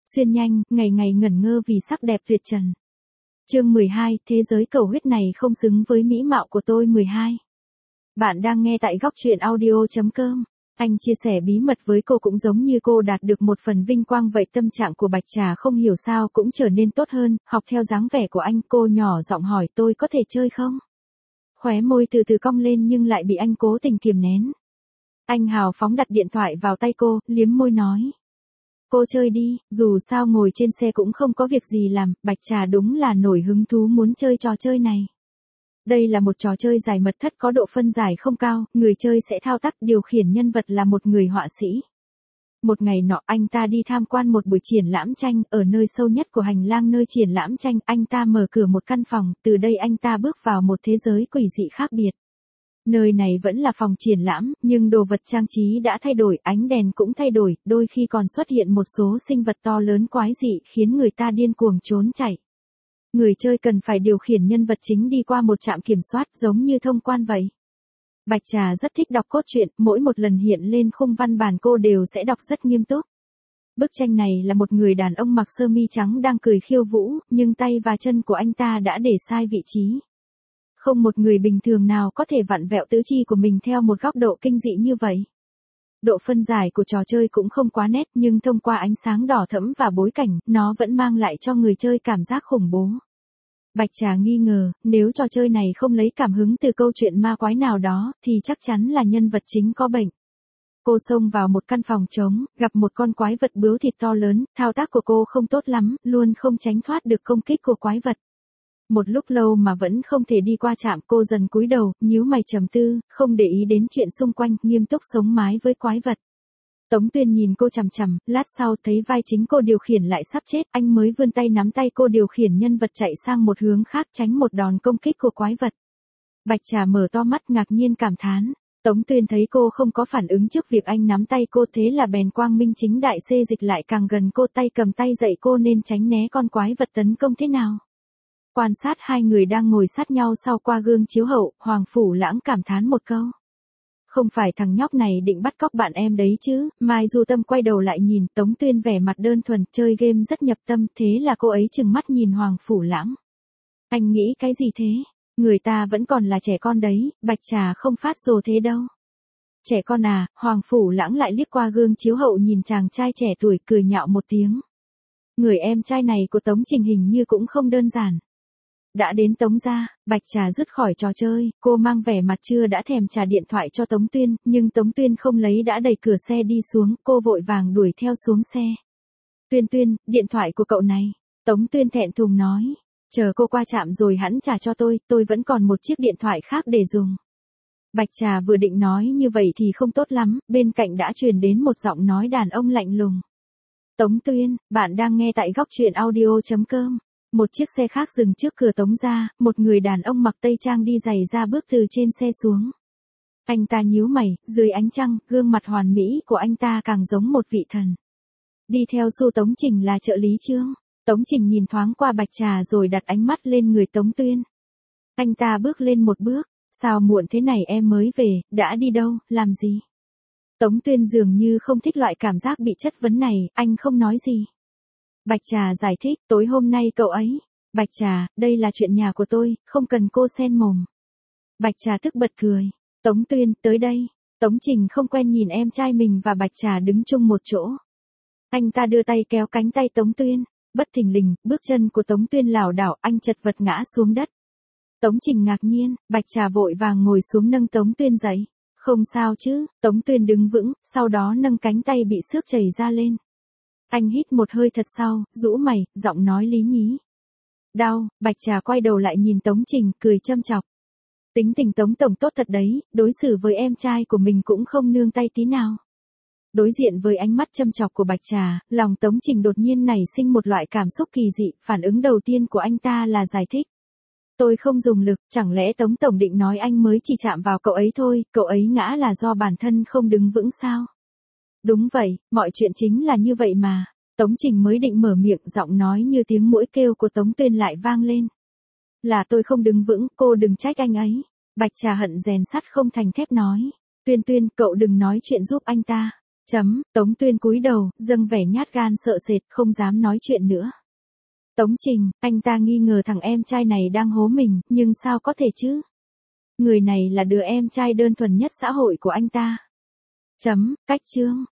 xuyên nhanh, ngày ngày ngẩn ngơ vì sắc đẹp tuyệt trần. Chương 12, thế giới cầu huyết này không xứng với mỹ mạo của tôi 12. Bạn đang nghe tại góc truyện audio.com. Anh chia sẻ bí mật với cô cũng giống như cô đạt được một phần vinh quang vậy. Tâm trạng của Bạch Trà không hiểu sao cũng trở nên tốt hơn, học theo dáng vẻ của anh. Cô nhỏ giọng hỏi tôi có thể chơi không? Khóe môi từ từ cong lên nhưng lại bị anh cố tình kiềm nén. Anh hào phóng đặt điện thoại vào tay cô, liếm môi nói. Cô chơi đi, dù sao ngồi trên xe cũng không có việc gì làm. Bạch Trà đúng là nổi hứng thú muốn chơi trò chơi này. Đây là một trò chơi giải mật thất có độ phân giải không cao, người chơi sẽ thao tác điều khiển nhân vật là một người họa sĩ. Một ngày nọ anh ta đi tham quan một buổi triển lãm tranh, ở nơi sâu nhất của hành lang nơi triển lãm tranh, anh ta mở cửa một căn phòng, từ đây anh ta bước vào một thế giới quỷ dị khác biệt. Nơi này vẫn là phòng triển lãm, nhưng đồ vật trang trí đã thay đổi, ánh đèn cũng thay đổi, đôi khi còn xuất hiện một số sinh vật to lớn quái dị khiến người ta điên cuồng trốn chạy. Người chơi cần phải điều khiển nhân vật chính đi qua một trạm kiểm soát giống như thông quan vậy. Bạch Trà rất thích đọc cốt truyện, mỗi một lần hiện lên khung văn bản cô đều sẽ đọc rất nghiêm túc. Bức tranh này là một người đàn ông mặc sơ mi trắng đang cười khiêu vũ, nhưng tay và chân của anh ta đã để sai vị trí. Không một người bình thường nào có thể vặn vẹo tứ chi của mình theo một góc độ kinh dị như vậy. Độ phân giải của trò chơi cũng không quá nét, nhưng thông qua ánh sáng đỏ thẫm và bối cảnh, nó vẫn mang lại cho người chơi cảm giác khủng bố. Bạch Trà nghi ngờ, nếu trò chơi này không lấy cảm hứng từ câu chuyện ma quái nào đó, thì chắc chắn là nhân vật chính có bệnh. Cô xông vào một căn phòng trống, gặp một con quái vật bướu thịt to lớn, thao tác của cô không tốt lắm, luôn không tránh thoát được công kích của quái vật. Một lúc lâu mà vẫn không thể đi qua trạm, cô dần cúi đầu, nhíu mày trầm tư, không để ý đến chuyện xung quanh, nghiêm túc sống mái với quái vật. Tống Tuyên nhìn cô chằm chằm, lát sau thấy vai chính cô điều khiển lại sắp chết, anh mới vươn tay nắm tay cô điều khiển nhân vật chạy sang một hướng khác tránh một đòn công kích của quái vật. Bạch Trà mở to mắt ngạc nhiên cảm thán. Tống Tuyên thấy cô không có phản ứng trước việc anh nắm tay cô, thế là bèn quang minh chính đại xê dịch lại càng gần cô, tay cầm tay dạy cô nên tránh né con quái vật tấn công thế nào. Quan sát hai người đang ngồi sát nhau sau qua gương chiếu hậu, Hoàng Phủ Lãng cảm thán một câu. Không phải thằng nhóc này định bắt cóc bạn em đấy chứ? Mai Du Tâm quay đầu lại nhìn Tống Tuyên vẻ mặt đơn thuần, chơi game rất nhập tâm, thế là cô ấy trừng mắt nhìn Hoàng Phủ Lãng. Anh nghĩ cái gì thế? Người ta vẫn còn là trẻ con đấy, Bạch Trà không phát rồ thế đâu. Trẻ con à? Hoàng Phủ Lãng lại liếc qua gương chiếu hậu nhìn chàng trai trẻ tuổi cười nhạo một tiếng. Người em trai này của Tống Trình hình như cũng không đơn giản. Đã đến Tống gia, Bạch Trà dứt khỏi trò chơi, cô mang vẻ mặt chưa đã thèm trả điện thoại cho Tống Tuyên, nhưng Tống Tuyên không lấy đã đẩy cửa xe đi xuống, cô vội vàng đuổi theo xuống xe. Tuyên, điện thoại của cậu này. Tống Tuyên thẹn thùng nói, chờ cô qua trạm rồi hẵng trả cho tôi vẫn còn một chiếc điện thoại khác để dùng. Bạch Trà vừa định nói như vậy thì không tốt lắm, bên cạnh đã truyền đến một giọng nói đàn ông lạnh lùng. Tống Tuyên, bạn đang nghe tại góc truyện audio.com. Một chiếc xe khác dừng trước cửa Tống gia, một người đàn ông mặc tây trang đi giày da bước từ trên xe xuống. Anh ta nhíu mày, dưới ánh trăng, gương mặt hoàn mỹ của anh ta càng giống một vị thần. Đi theo sau Tống Trình là trợ lý Trương. Tống Trình nhìn thoáng qua Bạch Trà rồi đặt ánh mắt lên người Tống Tuyên. Anh ta bước lên một bước, sao muộn thế này em mới về, đã đi đâu, làm gì? Tống Tuyên dường như không thích loại cảm giác bị chất vấn này, anh không nói gì. Bạch Trà giải thích, tối hôm nay cậu ấy. Bạch Trà, đây là chuyện nhà của tôi, không cần cô xen mồm. Bạch Trà tức bật cười. Tống Tuyên, tới đây. Tống Trình không quen nhìn em trai mình và Bạch Trà đứng chung một chỗ. Anh ta đưa tay kéo cánh tay Tống Tuyên. Bất thình lình, bước chân của Tống Tuyên lảo đảo, anh chật vật ngã xuống đất. Tống Trình ngạc nhiên, Bạch Trà vội vàng ngồi xuống nâng Tống Tuyên dậy. Không sao chứ? Tống Tuyên đứng vững, sau đó nâng cánh tay bị xước chảy ra lên. Anh hít một hơi thật sâu, rũ mày, giọng nói lý nhí. Đau. Bạch Trà quay đầu lại nhìn Tống Trình, cười châm chọc. Tính tình Tống tổng tốt thật đấy, đối xử với em trai của mình cũng không nương tay tí nào. Đối diện với ánh mắt châm chọc của Bạch Trà, lòng Tống Trình đột nhiên nảy sinh một loại cảm xúc kỳ dị, phản ứng đầu tiên của anh ta là giải thích. Tôi không dùng lực, chẳng lẽ Tống tổng định nói anh mới chỉ chạm vào cậu ấy thôi, cậu ấy ngã là do bản thân không đứng vững sao? Đúng vậy, mọi chuyện chính là như vậy mà. Tống Trình mới định mở miệng, giọng nói như tiếng muỗi kêu của Tống Tuyên lại vang lên. Là tôi không đứng vững, cô đừng trách anh ấy. Bạch Trà hận rèn sắt không thành thép nói. Tuyên, cậu đừng nói chuyện giúp anh ta. Tống Tuyên cúi đầu, dâng vẻ nhát gan sợ sệt, không dám nói chuyện nữa. Tống Trình, anh ta nghi ngờ thằng em trai này đang hố mình, nhưng sao có thể chứ? Người này là đứa em trai đơn thuần nhất xã hội của anh ta. Cách chương.